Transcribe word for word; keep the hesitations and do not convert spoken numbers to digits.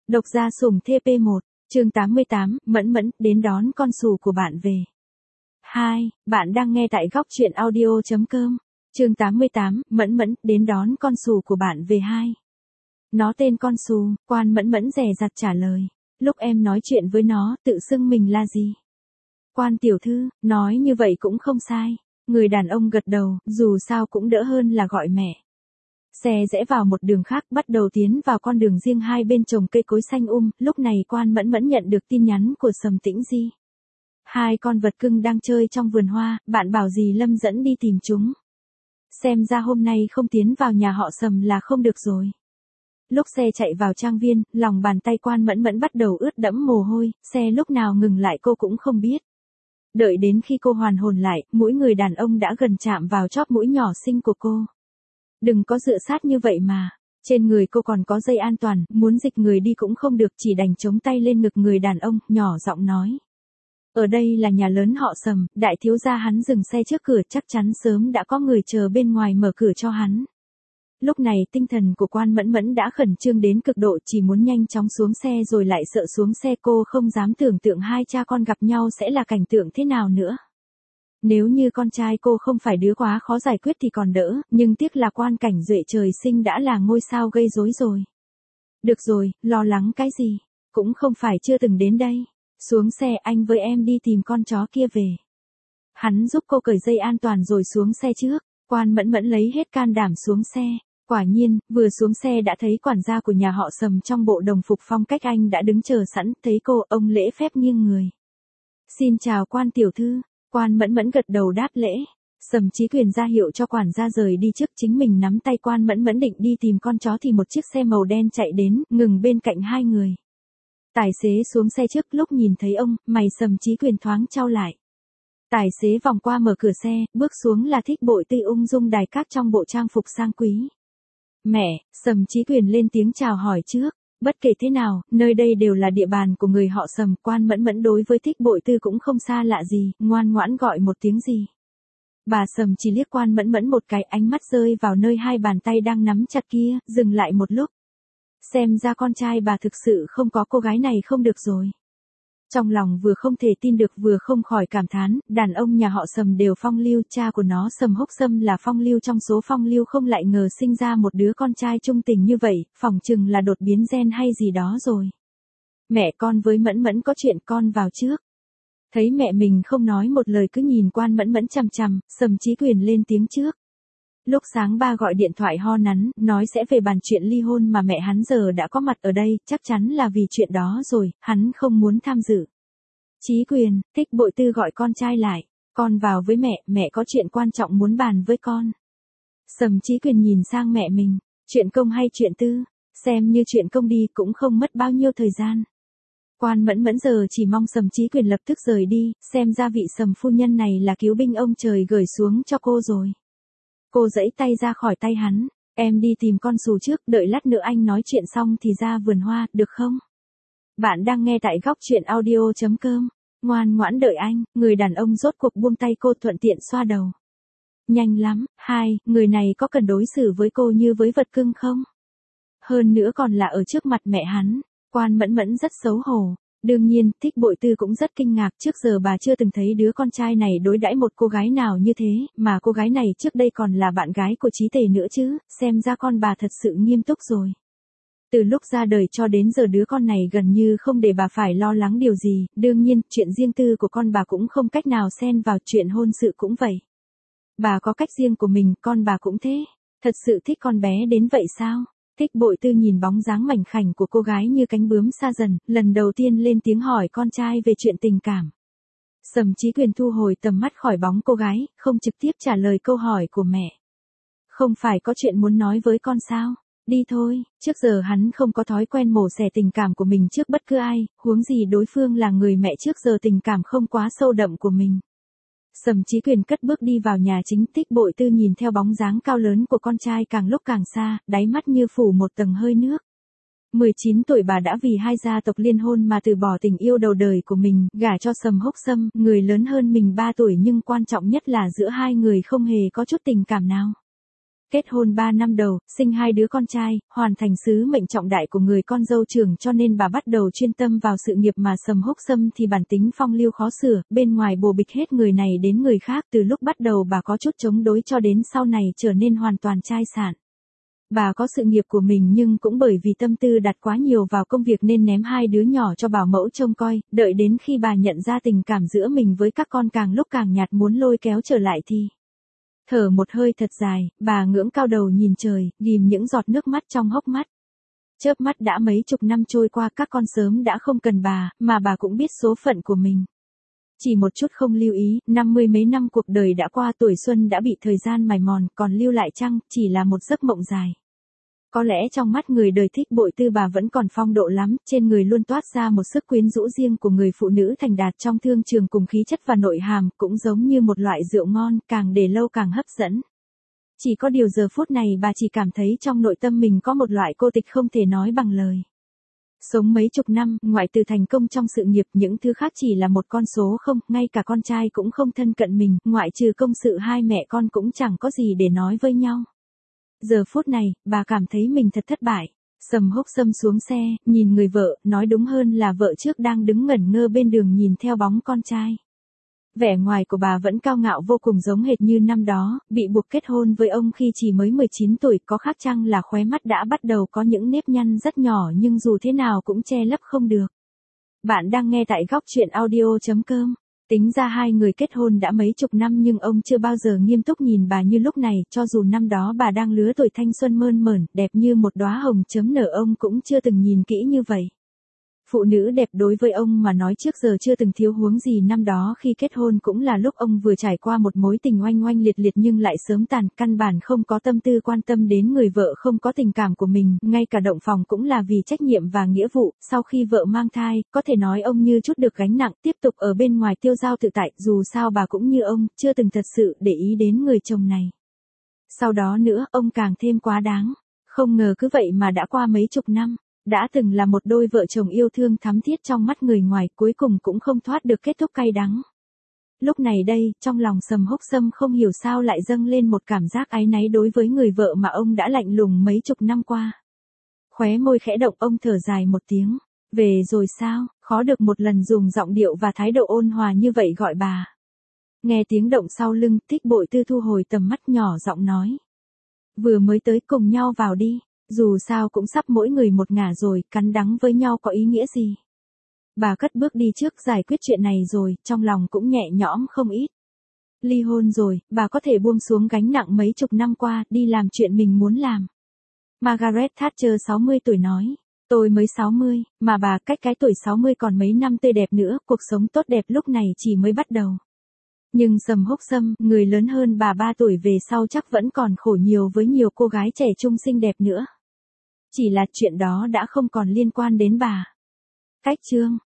Độc gia sủng thê pê một, chương tám mươi tám, Mẫn Mẫn, đến đón con xù của bạn về. hai, bạn đang nghe tại góc truyện audio chấm com. Chương tám mươi tám, Mẫn Mẫn, đến đón con xù của bạn về. Hai. Nó tên con xù, Quan Mẫn Mẫn dè dặt trả lời. Lúc em nói chuyện với nó, tự xưng mình là gì? Quan tiểu thư, nói như vậy cũng không sai. Người đàn ông gật đầu, dù sao cũng đỡ hơn là gọi mẹ. Xe rẽ vào một đường khác, bắt đầu tiến vào con đường riêng hai bên trồng cây cối xanh um, lúc này Quan Mẫn Mẫn nhận được tin nhắn của Sầm Tĩnh Di. Hai con vật cưng đang chơi trong vườn hoa, bạn bảo dì Lâm dẫn đi tìm chúng. Xem ra hôm nay không tiến vào nhà họ Sầm là không được rồi. Lúc xe chạy vào trang viên, lòng bàn tay Quan Mẫn Mẫn bắt đầu ướt đẫm mồ hôi, xe lúc nào ngừng lại cô cũng không biết. Đợi đến khi cô hoàn hồn lại, mũi người đàn ông đã gần chạm vào chóp mũi nhỏ xinh của cô. Đừng có dựa sát như vậy mà. Trên người cô còn có dây an toàn, muốn dịch người đi cũng không được, chỉ đành chống tay lên ngực người đàn ông, nhỏ giọng nói. Ở đây là nhà lớn họ Sầm, đại thiếu gia hắn dừng xe trước cửa, chắc chắn sớm đã có người chờ bên ngoài mở cửa cho hắn. Lúc này tinh thần của Quan Mẫn Mẫn đã khẩn trương đến cực độ, chỉ muốn nhanh chóng xuống xe rồi lại sợ xuống xe, cô không dám tưởng tượng hai cha con gặp nhau sẽ là cảnh tượng thế nào nữa. Nếu như con trai cô không phải đứa quá khó giải quyết thì còn đỡ, nhưng tiếc là Quan Cảnh Duệ trời sinh đã là ngôi sao gây rối rồi. Được rồi, lo lắng cái gì, cũng không phải chưa từng đến đây. Xuống xe, anh với em đi tìm con chó kia về. Hắn giúp cô cởi dây an toàn rồi xuống xe trước. Quan Mẫn Mẫn lấy hết can đảm xuống xe. Quả nhiên, vừa xuống xe đã thấy quản gia của nhà họ Sầm trong bộ đồng phục phong cách Anh đã đứng chờ sẵn, thấy cô, ông lễ phép nghiêng người. Xin chào Quan tiểu thư. Quan Mẫn Mẫn gật đầu đáp lễ. Sầm Chí Quyền ra hiệu cho quản gia rời đi trước, chính mình nắm tay Quan Mẫn Mẫn định đi tìm con chó thì một chiếc xe màu đen chạy đến, ngừng bên cạnh hai người. Tài xế xuống xe trước, lúc nhìn thấy ông, mày Sầm Chí Quyền thoáng chau lại. Tài xế vòng qua mở cửa xe, bước xuống là Thích Bội Tư ung dung đài các trong bộ trang phục sang quý. Mẹ, Sầm Chí Quyền lên tiếng chào hỏi trước. Bất kể thế nào, nơi đây đều là địa bàn của người họ Sầm, Quan Mẫn Mẫn đối với Thích Bội Tư cũng không xa lạ gì, ngoan ngoãn gọi một tiếng gì. Bà Sầm chỉ liếc Quan Mẫn Mẫn một cái, ánh mắt rơi vào nơi hai bàn tay đang nắm chặt kia, dừng lại một lúc. Xem ra con trai bà thực sự không có cô gái này không được rồi. Trong lòng vừa không thể tin được vừa không khỏi cảm thán, đàn ông nhà họ Sầm đều phong lưu, cha của nó Sầm Hốc Sâm là phong lưu trong số phong lưu, không lại ngờ sinh ra một đứa con trai trung tình như vậy, phỏng chừng là đột biến gen hay gì đó rồi. Mẹ con với Mẫn Mẫn có chuyện, con vào trước. Thấy mẹ mình không nói một lời cứ nhìn Quan Mẫn Mẫn chằm chằm, Sầm Chí Quyền lên tiếng trước. Lúc sáng ba gọi điện thoại ho nắn, nói sẽ về bàn chuyện ly hôn mà mẹ hắn giờ đã có mặt ở đây, chắc chắn là vì chuyện đó rồi, hắn không muốn tham dự. Chí Quyền, Thích Bội Tư gọi con trai lại, con vào với mẹ, mẹ có chuyện quan trọng muốn bàn với con. Sầm Chí Quyền nhìn sang mẹ mình, chuyện công hay chuyện tư, xem như chuyện công đi, cũng không mất bao nhiêu thời gian. Quan Mẫn Mẫn giờ chỉ mong Sầm Chí Quyền lập tức rời đi, xem ra vị Sầm phu nhân này là cứu binh ông trời gửi xuống cho cô rồi. Cô giãy tay ra khỏi tay hắn, em đi tìm con xù trước, đợi lát nữa anh nói chuyện xong thì ra vườn hoa, được không? Bạn đang nghe tại góc truyện audio chấm com, ngoan ngoãn đợi anh, người đàn ông rốt cuộc buông tay cô, thuận tiện xoa đầu. Nhanh lắm, hai, người này có cần đối xử với cô như với vật cưng không? Hơn nữa còn là ở trước mặt mẹ hắn, Quan Mẫn Mẫn rất xấu hổ. Đương nhiên, Thích Bội Tư cũng rất kinh ngạc, trước giờ bà chưa từng thấy đứa con trai này đối đãi một cô gái nào như thế, mà cô gái này trước đây còn là bạn gái của Chí Tề nữa chứ, xem ra con bà thật sự nghiêm túc rồi. Từ lúc ra đời cho đến giờ đứa con này gần như không để bà phải lo lắng điều gì, đương nhiên, chuyện riêng tư của con bà cũng không cách nào xen vào, chuyện hôn sự cũng vậy. Bà có cách riêng của mình, con bà cũng thế. Thật sự thích con bé đến vậy sao? Thích Bội Tư nhìn bóng dáng mảnh khảnh của cô gái như cánh bướm xa dần, lần đầu tiên lên tiếng hỏi con trai về chuyện tình cảm. Sầm Chí Quyền thu hồi tầm mắt khỏi bóng cô gái, không trực tiếp trả lời câu hỏi của mẹ. Không phải có chuyện muốn nói với con sao? Đi thôi, trước giờ hắn không có thói quen mổ xẻ tình cảm của mình trước bất cứ ai, huống gì đối phương là người mẹ trước giờ tình cảm không quá sâu đậm của mình. Sầm Chí Quyền cất bước đi vào nhà chính, Thích Bội Tư nhìn theo bóng dáng cao lớn của con trai càng lúc càng xa, đáy mắt như phủ một tầng hơi nước. mười chín tuổi bà đã vì hai gia tộc liên hôn mà từ bỏ tình yêu đầu đời của mình, gả cho Sầm Hốc Sâm, người lớn hơn mình ba tuổi, nhưng quan trọng nhất là giữa hai người không hề có chút tình cảm nào. Kết hôn ba năm đầu, sinh hai đứa con trai, hoàn thành sứ mệnh trọng đại của người con dâu trưởng cho nên bà bắt đầu chuyên tâm vào sự nghiệp mà Sầm Húc Sâm thì bản tính phong lưu khó sửa, bên ngoài bồ bịch hết người này đến người khác, từ lúc bắt đầu bà có chút chống đối cho đến sau này trở nên hoàn toàn chai sạn. Bà có sự nghiệp của mình nhưng cũng bởi vì tâm tư đặt quá nhiều vào công việc nên ném hai đứa nhỏ cho bảo mẫu trông coi, đợi đến khi bà nhận ra tình cảm giữa mình với các con càng lúc càng nhạt muốn lôi kéo trở lại thì thở một hơi thật dài, bà ngưỡng cao đầu nhìn trời, ghim những giọt nước mắt trong hốc mắt. Chớp mắt đã mấy chục năm trôi qua, các con sớm đã không cần bà, mà bà cũng biết số phận của mình. Chỉ một chút không lưu ý, năm mươi mấy năm cuộc đời đã qua, tuổi xuân đã bị thời gian mài mòn, còn lưu lại chăng, chỉ là một giấc mộng dài. Có lẽ trong mắt người đời thích bội tư bà vẫn còn phong độ lắm, trên người luôn toát ra một sức quyến rũ riêng của người phụ nữ thành đạt trong thương trường cùng khí chất và nội hàm, cũng giống như một loại rượu ngon, càng để lâu càng hấp dẫn. Chỉ có điều giờ phút này bà chỉ cảm thấy trong nội tâm mình có một loại cô tịch không thể nói bằng lời. Sống mấy chục năm, ngoại trừ thành công trong sự nghiệp, những thứ khác chỉ là một con số không, ngay cả con trai cũng không thân cận mình, ngoại trừ công sự hai mẹ con cũng chẳng có gì để nói với nhau. Giờ phút này, bà cảm thấy mình thật thất bại. Sầm Húc Sâm xuống xe, nhìn người vợ, nói đúng hơn là vợ trước đang đứng ngẩn ngơ bên đường nhìn theo bóng con trai. Vẻ ngoài của bà vẫn cao ngạo vô cùng giống hệt như năm đó, bị buộc kết hôn với ông khi chỉ mới mười chín tuổi, có khác chăng là khóe mắt đã bắt đầu có những nếp nhăn rất nhỏ nhưng dù thế nào cũng che lấp không được. Bạn đang nghe tại góc truyện audio chấm com. Tính ra hai người kết hôn đã mấy chục năm nhưng ông chưa bao giờ nghiêm túc nhìn bà như lúc này, cho dù năm đó bà đang lứa tuổi thanh xuân mơn mởn, đẹp như một đóa hồng chấm nở, ông cũng chưa từng nhìn kỹ như vậy. Phụ nữ đẹp đối với ông mà nói trước giờ chưa từng thiếu huống gì, năm đó khi kết hôn cũng là lúc ông vừa trải qua một mối tình oanh oanh liệt liệt nhưng lại sớm tàn, căn bản không có tâm tư quan tâm đến người vợ không có tình cảm của mình, ngay cả động phòng cũng là vì trách nhiệm và nghĩa vụ. Sau khi vợ mang thai, có thể nói ông như chút được gánh nặng, tiếp tục ở bên ngoài tiêu dao tự tại, dù sao bà cũng như ông, chưa từng thật sự để ý đến người chồng này. Sau đó nữa, ông càng thêm quá đáng. Không ngờ cứ vậy mà đã qua mấy chục năm. Đã từng là một đôi vợ chồng yêu thương thắm thiết trong mắt người ngoài, cuối cùng cũng không thoát được kết thúc cay đắng. Lúc này đây, trong lòng Sầm Húc Sâm không hiểu sao lại dâng lên một cảm giác áy náy đối với người vợ mà ông đã lạnh lùng mấy chục năm qua. Khóe môi khẽ động, ông thở dài một tiếng. Về rồi sao? Khó được một lần dùng giọng điệu và thái độ ôn hòa như vậy gọi bà. Nghe tiếng động sau lưng, Thích Bội Tư thu hồi tầm mắt nhỏ giọng nói. Vừa mới tới, cùng nhau vào đi. Dù sao cũng sắp mỗi người một ngả rồi, cắn đắng với nhau có ý nghĩa gì. Bà cất bước đi trước giải quyết chuyện này rồi, trong lòng cũng nhẹ nhõm không ít. Ly hôn rồi, bà có thể buông xuống gánh nặng mấy chục năm qua, đi làm chuyện mình muốn làm. Margaret Thatcher sáu mươi tuổi nói, tôi mới sáu mươi, mà bà cách cái tuổi sáu mươi còn mấy năm tươi đẹp nữa, cuộc sống tốt đẹp lúc này chỉ mới bắt đầu. Nhưng Sầm Húc Sâm, người lớn hơn bà ba tuổi về sau chắc vẫn còn khổ nhiều với nhiều cô gái trẻ trung xinh đẹp nữa. Chỉ là chuyện đó đã không còn liên quan đến bà. Cách chương